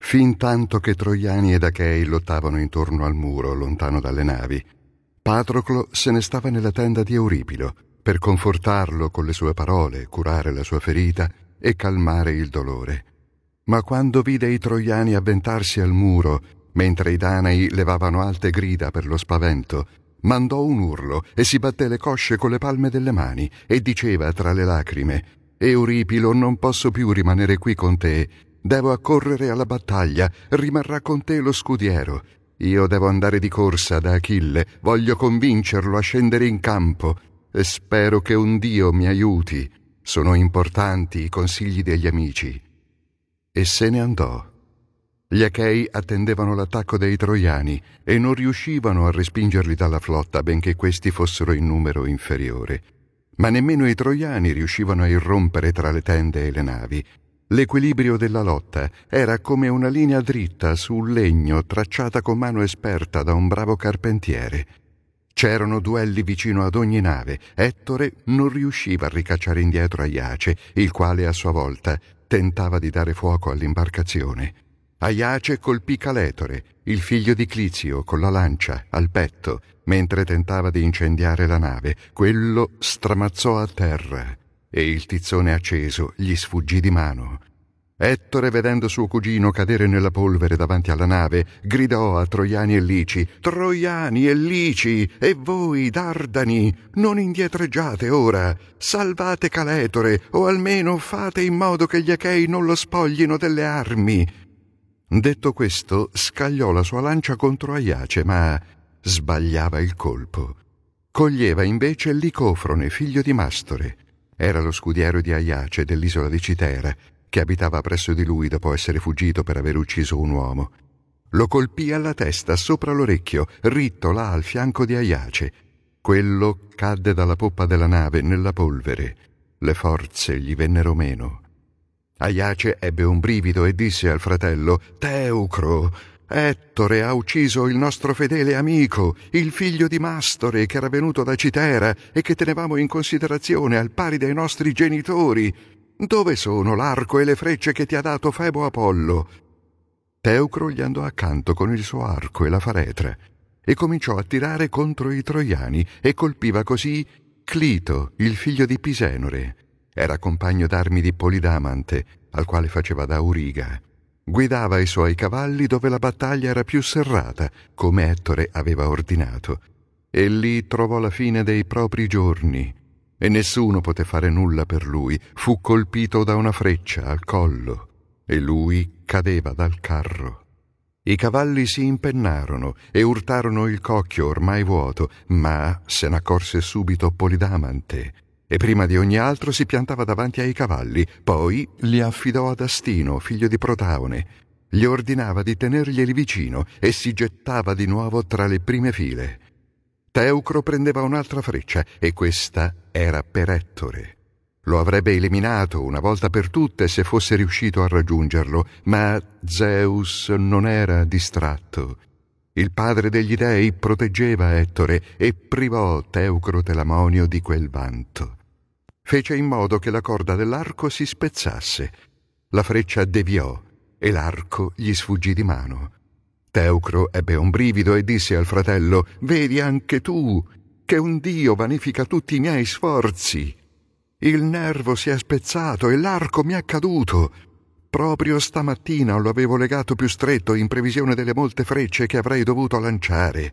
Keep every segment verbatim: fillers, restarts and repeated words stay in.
fin tanto che Troiani ed Achei lottavano intorno al muro, lontano dalle navi. Patroclo se ne stava nella tenda di Euripilo, per confortarlo con le sue parole, curare la sua ferita e calmare il dolore. Ma quando vide i troiani avventarsi al muro, mentre i danai levavano alte grida per lo spavento, mandò un urlo e si batté le cosce con le palme delle mani e diceva tra le lacrime: «Euripilo, non posso più rimanere qui con te. Devo accorrere alla battaglia, rimarrà con te lo scudiero. Io devo andare di corsa da Achille, voglio convincerlo a scendere in campo e spero che un Dio mi aiuti. Sono importanti i consigli degli amici». E se ne andò. Gli Achei attendevano l'attacco dei troiani e non riuscivano a respingerli dalla flotta, benché questi fossero in numero inferiore. Ma nemmeno i troiani riuscivano a irrompere tra le tende e le navi. L'equilibrio della lotta era come una linea dritta su un legno tracciata con mano esperta da un bravo carpentiere. C'erano duelli vicino ad ogni nave. Ettore non riusciva a ricacciare indietro Aiace, il quale a sua volta tentava di dare fuoco all'imbarcazione. Aiace colpì Caletore, il figlio di Clizio, con la lancia al petto, mentre tentava di incendiare la nave. Quello stramazzò a terra e il tizzone acceso gli sfuggì di mano. Ettore, vedendo suo cugino cadere nella polvere davanti alla nave, gridò a Troiani e Lici: «Troiani e Lici, e voi, Dardani, non indietreggiate ora! Salvate Caletore, o almeno fate in modo che gli Achei non lo spoglino delle armi!» Detto questo, scagliò la sua lancia contro Aiace, ma sbagliava il colpo. Coglieva invece Licofrone, figlio di Mastore. Era lo scudiero di Aiace dell'isola di Citera, che abitava presso di lui dopo essere fuggito per aver ucciso un uomo. Lo colpì alla testa, sopra l'orecchio, ritto là al fianco di Aiace. Quello cadde dalla poppa della nave nella polvere. Le forze gli vennero meno. Aiace ebbe un brivido e disse al fratello: «Teucro, Ettore ha ucciso il nostro fedele amico, il figlio di Mastore, che era venuto da Citera e che tenevamo in considerazione al pari dei nostri genitori. Dove sono l'arco e le frecce che ti ha dato Febo Apollo?» Teucro gli andò accanto con il suo arco e la faretra e cominciò a tirare contro i troiani e colpiva così Clito, il figlio di Pisenore. Era compagno d'armi di Polidamante, al quale faceva da auriga. Guidava i suoi cavalli dove la battaglia era più serrata, come Ettore aveva ordinato. E lì trovò la fine dei propri giorni. E nessuno poté fare nulla per lui. Fu colpito da una freccia al collo e lui cadeva dal carro. I cavalli si impennarono e urtarono il cocchio ormai vuoto, ma se n'accorse subito Polidamante e prima di ogni altro si piantava davanti ai cavalli. Poi li affidò ad Astino, figlio di Protaone. Gli ordinava di tenerglieli vicino e si gettava di nuovo tra le prime file. Teucro prendeva un'altra freccia e questa era per Ettore. Lo avrebbe eliminato una volta per tutte se fosse riuscito a raggiungerlo, ma Zeus non era distratto. Il padre degli dei proteggeva Ettore e privò Teucro Telamonio di quel vanto. Fece in modo che la corda dell'arco si spezzasse. La freccia deviò e l'arco gli sfuggì di mano. Teucro ebbe un brivido e disse al fratello: «Vedi anche tu che un dio vanifica tutti i miei sforzi. Il nervo si è spezzato e l'arco mi è caduto. Proprio stamattina lo avevo legato più stretto in previsione delle molte frecce che avrei dovuto lanciare».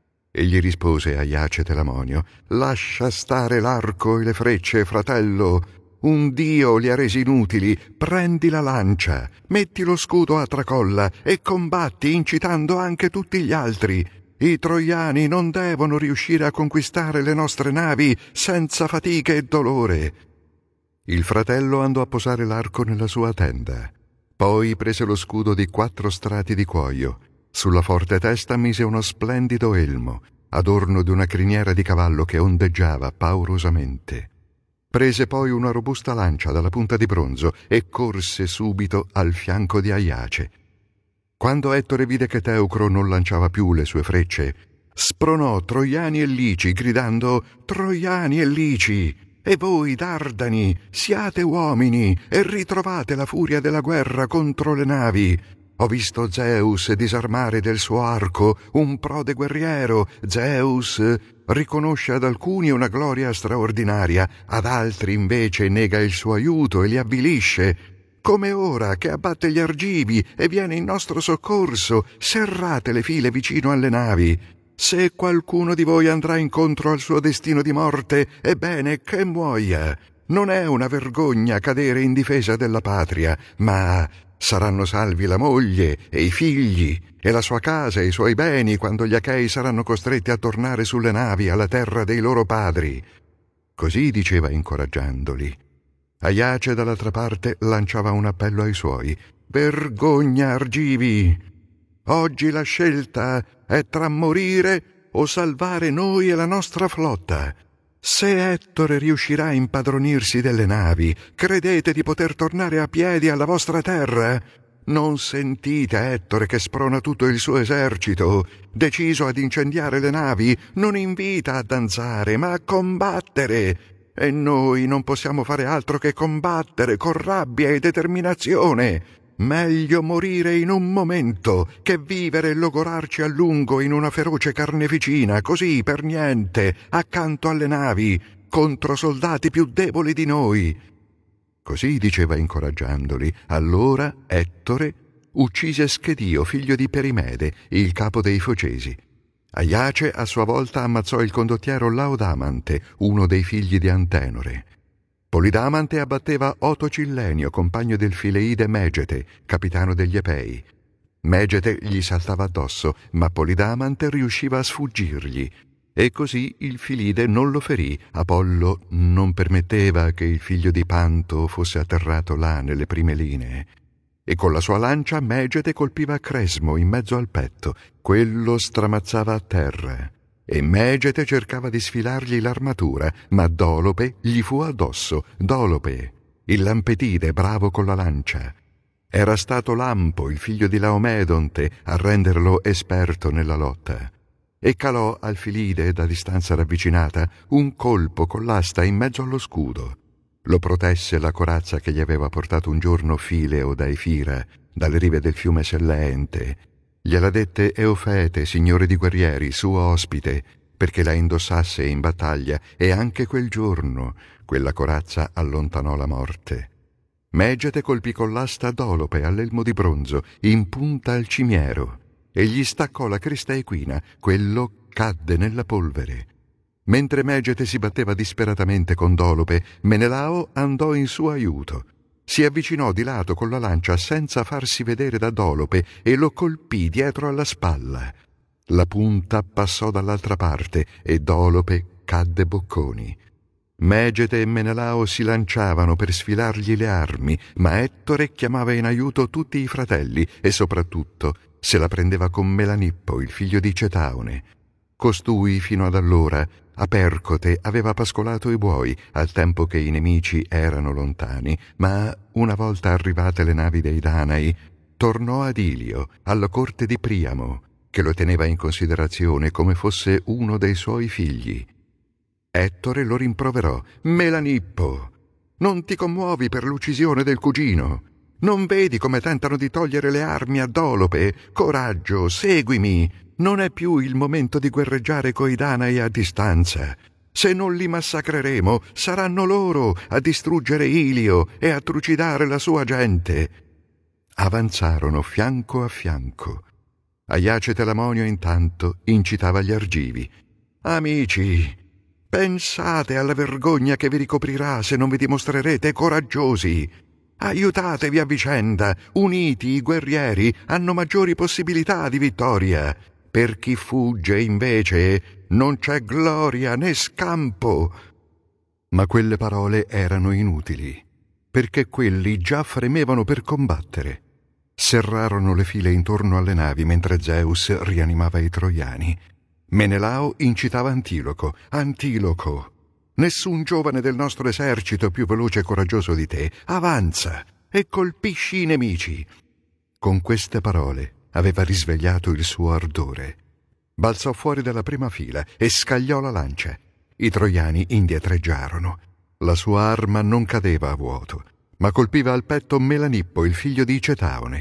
E gli rispose Aiace Telamonio: «Lascia stare l'arco e le frecce, fratello. Un dio li ha resi inutili. Prendi la lancia, metti lo scudo a tracolla e combatti incitando anche tutti gli altri. I troiani non devono riuscire a conquistare le nostre navi senza fatica e dolore». Il fratello andò a posare l'arco nella sua tenda. Poi prese lo scudo di quattro strati di cuoio. Sulla forte testa mise uno splendido elmo, adorno di una criniera di cavallo che ondeggiava paurosamente. Prese poi una robusta lancia dalla punta di bronzo e corse subito al fianco di Aiace. Quando Ettore vide che Teucro non lanciava più le sue frecce, spronò Troiani e Lici, gridando: «Troiani e Lici, e voi, Dardani, siate uomini e ritrovate la furia della guerra contro le navi. Ho visto Zeus disarmare del suo arco un prode guerriero. Zeus riconosce ad alcuni una gloria straordinaria, ad altri invece nega il suo aiuto e li avvilisce. Come ora che abbatte gli argivi e viene in nostro soccorso, serrate le file vicino alle navi. Se qualcuno di voi andrà incontro al suo destino di morte, ebbene che muoia. Non è una vergogna cadere in difesa della patria, ma saranno salvi la moglie e i figli e la sua casa e i suoi beni quando gli Achei saranno costretti a tornare sulle navi alla terra dei loro padri. Così diceva incoraggiandoli. Aiace dall'altra parte lanciava un appello ai suoi. Vergogna, argivi! Oggi la scelta è tra morire o salvare noi e la nostra flotta. Se Ettore riuscirà a impadronirsi delle navi, credete di poter tornare a piedi alla vostra terra? Non sentite Ettore che sprona tutto il suo esercito, deciso ad incendiare le navi, non invita a danzare, ma a combattere. E noi non possiamo fare altro che combattere con rabbia e determinazione. Meglio morire in un momento che vivere e logorarci a lungo in una feroce carneficina, così per niente, accanto alle navi, contro soldati più deboli di noi. Così diceva incoraggiandoli. Allora Ettore uccise Schedio, figlio di Perimede, il capo dei Focesi. Aiace a sua volta ammazzò il condottiero Laodamante, uno dei figli di Antenore. Polidamante abbatteva Oto Cillenio, compagno del Fileide Megete, capitano degli Epei. Megete gli saltava addosso, ma Polidamante riusciva a sfuggirgli. E così il Filide non lo ferì. Apollo non permetteva che il figlio di Panto fosse atterrato là nelle prime linee. E con la sua lancia Megete colpiva Cresmo in mezzo al petto. Quello stramazzava a terra. E Megete cercava di sfilargli l'armatura, ma Dolope gli fu addosso. Dolope, il Lampetide, bravo con la lancia. Era stato Lampo, il figlio di Laomedonte, a renderlo esperto nella lotta. E calò al Filide, da distanza ravvicinata, un colpo con l'asta in mezzo allo scudo. Lo protesse la corazza che gli aveva portato un giorno Fileo da Efira, dalle rive del fiume Selleente. Gliela dette Eufete, signore di guerrieri, suo ospite, perché la indossasse in battaglia, e anche quel giorno quella corazza allontanò la morte. Megete colpì con l'asta Dolope all'elmo di bronzo, in punta al cimiero, e gli staccò la cresta equina. Quello cadde nella polvere. Mentre Megete si batteva disperatamente con Dolope, Menelao andò in suo aiuto. Si avvicinò di lato con la lancia senza farsi vedere da Dolope e lo colpì dietro alla spalla. La punta passò dall'altra parte e Dolope cadde bocconi. Megete e Menelao si lanciavano per sfilargli le armi, ma Ettore chiamava in aiuto tutti i fratelli e soprattutto se la prendeva con Melanippo, il figlio di Cetaone. Costui, fino ad allora, a Percote aveva pascolato i buoi, al tempo che i nemici erano lontani, ma una volta arrivate le navi dei Danai, tornò ad Ilio, alla corte di Priamo, che lo teneva in considerazione come fosse uno dei suoi figli. Ettore lo rimproverò. «Melanippo, non ti commuovi per l'uccisione del cugino? Non vedi come tentano di togliere le armi a Dolope? Coraggio, seguimi! Non è più il momento di guerreggiare coi Danai a distanza. Se non li massacreremo, saranno loro a distruggere Ilio e a trucidare la sua gente». Avanzarono fianco a fianco. Aiace Telamonio intanto incitava gli argivi. «Amici, pensate alla vergogna che vi ricoprirà se non vi dimostrerete coraggiosi. Aiutatevi a vicenda, uniti i guerrieri hanno maggiori possibilità di vittoria. Per chi fugge, invece, non c'è gloria né scampo». Ma quelle parole erano inutili, perché quelli già fremevano per combattere. Serrarono le file intorno alle navi mentre Zeus rianimava i troiani. Menelao incitava Antiloco. «Antiloco, nessun giovane del nostro esercito è più veloce e coraggioso di te. Avanza e colpisci i nemici». Con queste parole aveva risvegliato il suo ardore. Balzò fuori dalla prima fila e scagliò la lancia. I troiani indietreggiarono. La sua arma non cadeva a vuoto, ma colpiva al petto Melanippo, il figlio di Cetaone.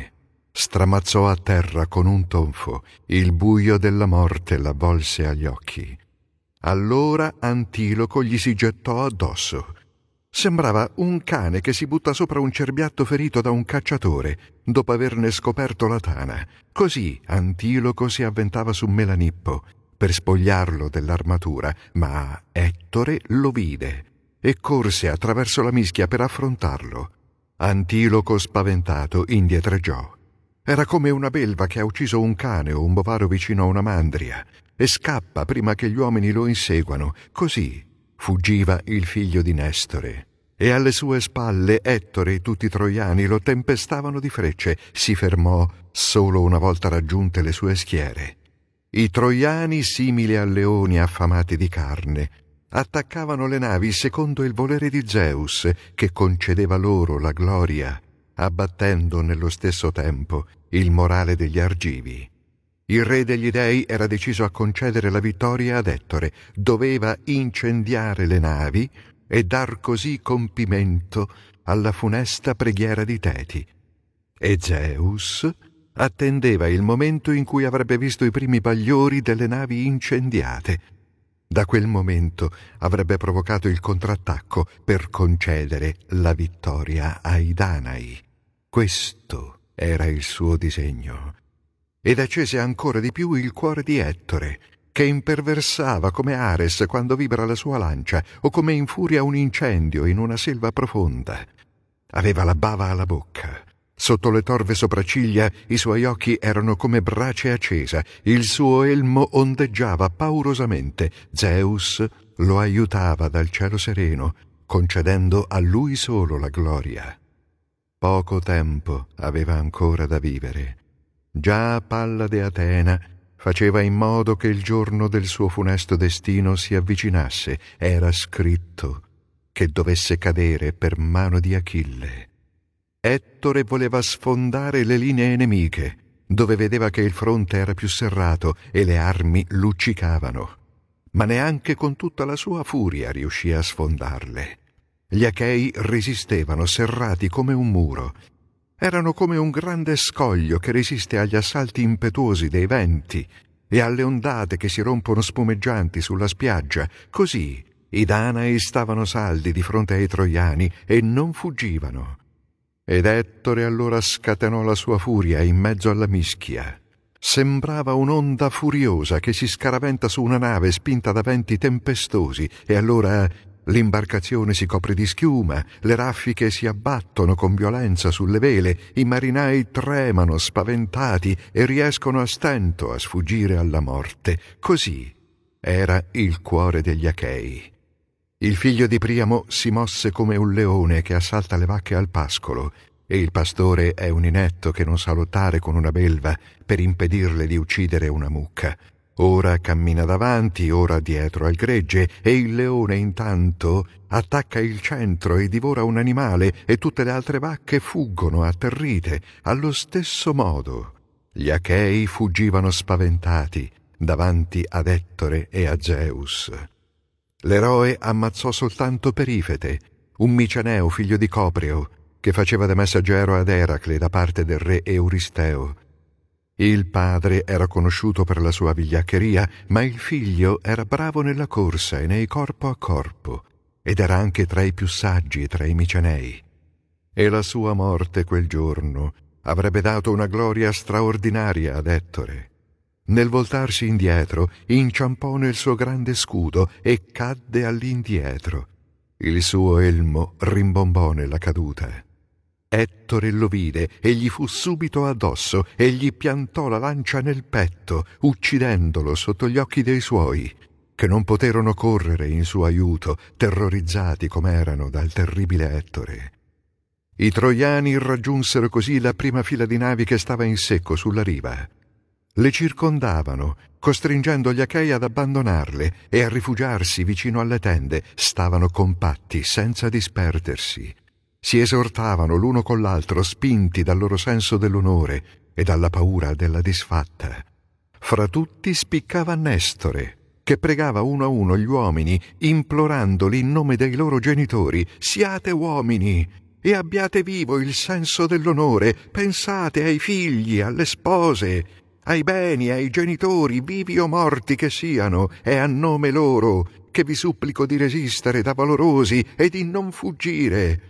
Stramazzò a terra con un tonfo, il buio della morte l'avvolse agli occhi. Allora Antiloco gli si gettò addosso. Sembrava un cane che si butta sopra un cerbiatto ferito da un cacciatore, dopo averne scoperto la tana. Così Antiloco si avventava su Melanippo per spogliarlo dell'armatura, ma Ettore lo vide e corse attraverso la mischia per affrontarlo. Antiloco, spaventato, indietreggiò. Era come una belva che ha ucciso un cane o un bovaro vicino a una mandria e scappa prima che gli uomini lo inseguano. Così fuggiva il figlio di Nestore, e alle sue spalle Ettore e tutti i troiani lo tempestavano di frecce. Si fermò solo una volta raggiunte le sue schiere. I troiani, simili a leoni affamati di carne, attaccavano le navi secondo il volere di Zeus, che concedeva loro la gloria, abbattendo nello stesso tempo il morale degli argivi. Il re degli dei era deciso a concedere la vittoria ad Ettore, doveva incendiare le navi e dar così compimento alla funesta preghiera di Teti. E Zeus attendeva il momento in cui avrebbe visto i primi bagliori delle navi incendiate. Da quel momento avrebbe provocato il contrattacco per concedere la vittoria ai Danai. Questo era il suo disegno. Ed accese ancora di più il cuore di Ettore, che imperversava come Ares quando vibra la sua lancia o come infuria un incendio in una selva profonda. Aveva la bava alla bocca. Sotto le torve sopracciglia i suoi occhi erano come brace accesa, il suo elmo ondeggiava paurosamente. Zeus lo aiutava dal cielo sereno, concedendo a lui solo la gloria. Poco tempo aveva ancora da vivere. Già Pallade Atena faceva in modo che il giorno del suo funesto destino si avvicinasse. Era scritto che dovesse cadere per mano di Achille. Ettore voleva sfondare le linee nemiche, dove vedeva che il fronte era più serrato e le armi luccicavano, ma neanche con tutta la sua furia riuscì a sfondarle. Gli Achei resistevano, serrati come un muro. Erano come un grande scoglio che resiste agli assalti impetuosi dei venti e alle ondate che si rompono spumeggianti sulla spiaggia. Così i Danai stavano saldi di fronte ai Troiani e non fuggivano. Ed Ettore allora scatenò la sua furia in mezzo alla mischia. Sembrava un'onda furiosa che si scaraventa su una nave spinta da venti tempestosi, e allora l'imbarcazione si copre di schiuma, le raffiche si abbattono con violenza sulle vele, i marinai tremano spaventati e riescono a stento a sfuggire alla morte. Così era il cuore degli Achei. Il figlio di Priamo si mosse come un leone che assalta le vacche al pascolo, e il pastore è un inetto che non sa lottare con una belva per impedirle di uccidere una mucca. Ora cammina davanti, ora dietro al gregge, e il leone intanto attacca il centro e divora un animale, e tutte le altre vacche fuggono atterrite. Allo stesso modo gli Achei fuggivano spaventati davanti ad Ettore e a Zeus. L'eroe ammazzò soltanto Perifete, un miceneo figlio di Copreo, che faceva da messaggero ad Eracle da parte del re Euristeo. Il padre era conosciuto per la sua vigliaccheria, ma il figlio era bravo nella corsa e nei corpo a corpo, ed era anche tra i più saggi tra i micenei. E la sua morte quel giorno avrebbe dato una gloria straordinaria ad Ettore. Nel voltarsi indietro, inciampò nel suo grande scudo e cadde all'indietro. Il suo elmo rimbombò nella caduta. Ettore lo vide e gli fu subito addosso e gli piantò la lancia nel petto, uccidendolo sotto gli occhi dei suoi, che non poterono correre in suo aiuto, terrorizzati com'erano dal terribile Ettore. I troiani raggiunsero così la prima fila di navi che stava in secco sulla riva. Le circondavano, costringendo gli Achei ad abbandonarle e a rifugiarsi vicino alle tende. Stavano compatti, senza disperdersi. Si esortavano l'uno con l'altro, spinti dal loro senso dell'onore e dalla paura della disfatta. Fra tutti spiccava Nestore, che pregava uno a uno gli uomini, implorandoli in nome dei loro genitori: «Siate uomini! e abbiate vivo il senso dell'onore. Pensate ai figli, alle spose, ai beni, ai genitori, vivi o morti che siano, è a nome loro che vi supplico di resistere da valorosi e di non fuggire.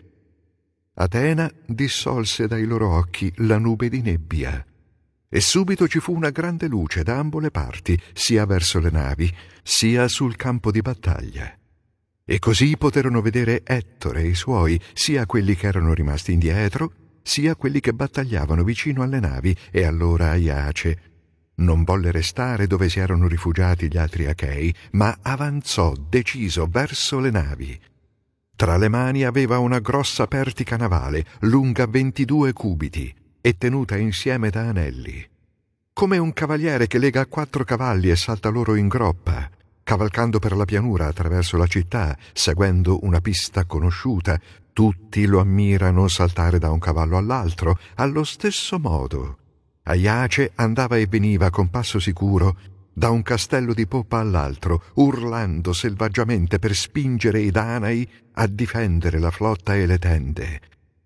Atena dissolse dai loro occhi la nube di nebbia, e subito ci fu una grande luce da ambo le parti, sia verso le navi, sia sul campo di battaglia. E così poterono vedere Ettore e i suoi, sia quelli che erano rimasti indietro, sia quelli che battagliavano vicino alle navi. E allora Aiace non volle restare dove si erano rifugiati gli altri Achei, ma avanzò deciso verso le navi. Tra le mani aveva una grossa pertica navale, lunga ventidue cubiti, e tenuta insieme da anelli. Come un cavaliere che lega quattro cavalli e salta loro in groppa, cavalcando per la pianura attraverso la città, seguendo una pista conosciuta, tutti lo ammirano saltare da un cavallo all'altro. Allo stesso modo, Aiace andava e veniva con passo sicuro da un castello di poppa all'altro, urlando selvaggiamente per spingere i Danai a difendere la flotta e le tende.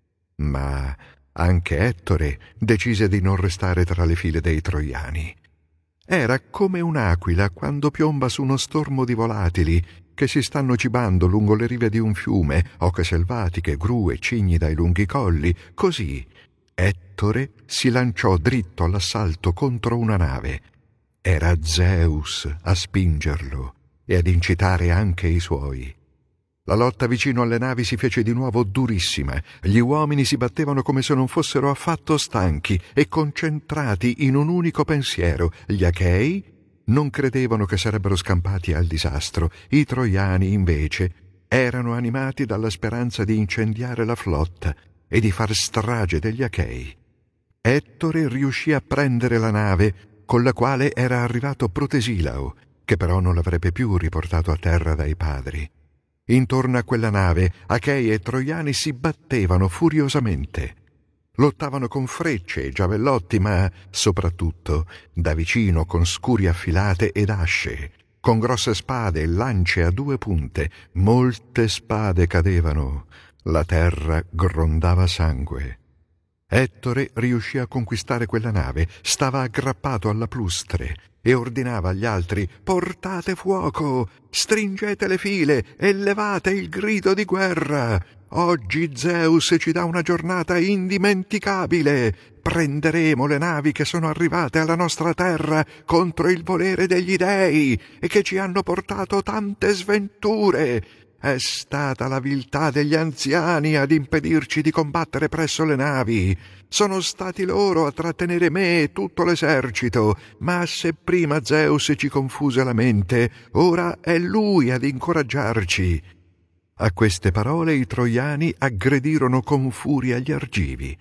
Ma anche Ettore decise di non restare tra le file dei troiani. Era come un'aquila quando piomba su uno stormo di volatili che si stanno cibando lungo le rive di un fiume, oche selvatiche, gru e cigni dai lunghi colli. Così Ettore si lanciò dritto all'assalto contro una nave. Era Zeus a spingerlo e ad incitare anche i suoi. La lotta vicino alle navi si fece di nuovo durissima. Gli uomini si battevano come se non fossero affatto stanchi e concentrati in un unico pensiero. Gli Achei non credevano che sarebbero scampati al disastro. I troiani, invece, erano animati dalla speranza di incendiare la flotta e di far strage degli Achei. Ettore riuscì a prendere la nave con la quale era arrivato Protesilao, che però non l'avrebbe più riportato a terra dai padri. Intorno a quella nave Achei e troiani si battevano furiosamente. Lottavano con frecce e giavellotti, ma soprattutto da vicino con scuri affilate ed asce, con grosse spade e lance a due punte. Molte spade cadevano, la terra grondava sangue. Ettore riuscì a conquistare quella nave, stava aggrappato alla plustre e ordinava agli altri: «Portate fuoco, stringete le file e levate il grido di guerra. Oggi Zeus ci dà una giornata indimenticabile. Prenderemo le navi che sono arrivate alla nostra terra contro il volere degli dei e che ci hanno portato tante sventure. È stata la viltà degli anziani ad impedirci di combattere presso le navi. Sono stati loro a trattenere me e tutto l'esercito, ma se prima Zeus ci confuse la mente, ora è lui ad incoraggiarci». A queste parole i troiani aggredirono con furia gli argivi.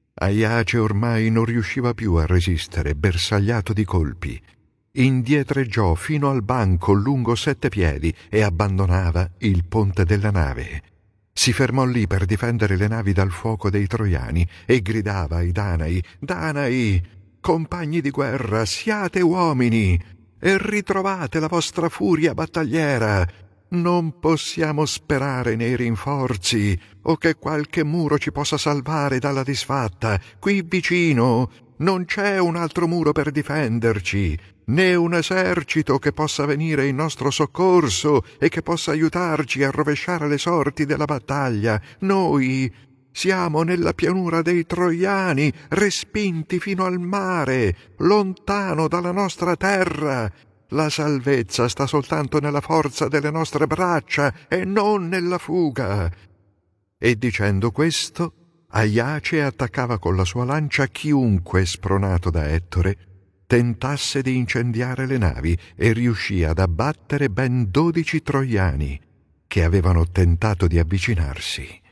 Aiace ormai non riusciva più a resistere, bersagliato di colpi. Indietreggiò fino al banco lungo sette piedi e abbandonava il ponte della nave. Si fermò lì per difendere le navi dal fuoco dei troiani e gridava ai Danai: «Danai, compagni di guerra, siate uomini e ritrovate la vostra furia battagliera. Non possiamo sperare nei rinforzi o che qualche muro ci possa salvare dalla disfatta. Qui vicino non c'è un altro muro per difenderci, né un esercito che possa venire in nostro soccorso e che possa aiutarci a rovesciare le sorti della battaglia. Noi siamo nella pianura dei troiani, respinti fino al mare, lontano dalla nostra terra. La salvezza sta soltanto nella forza delle nostre braccia e non nella fuga». E dicendo questo, Aiace attaccava con la sua lancia chiunque, spronato da Ettore, tentasse di incendiare le navi, e riuscì ad abbattere ben dodici troiani che avevano tentato di avvicinarsi.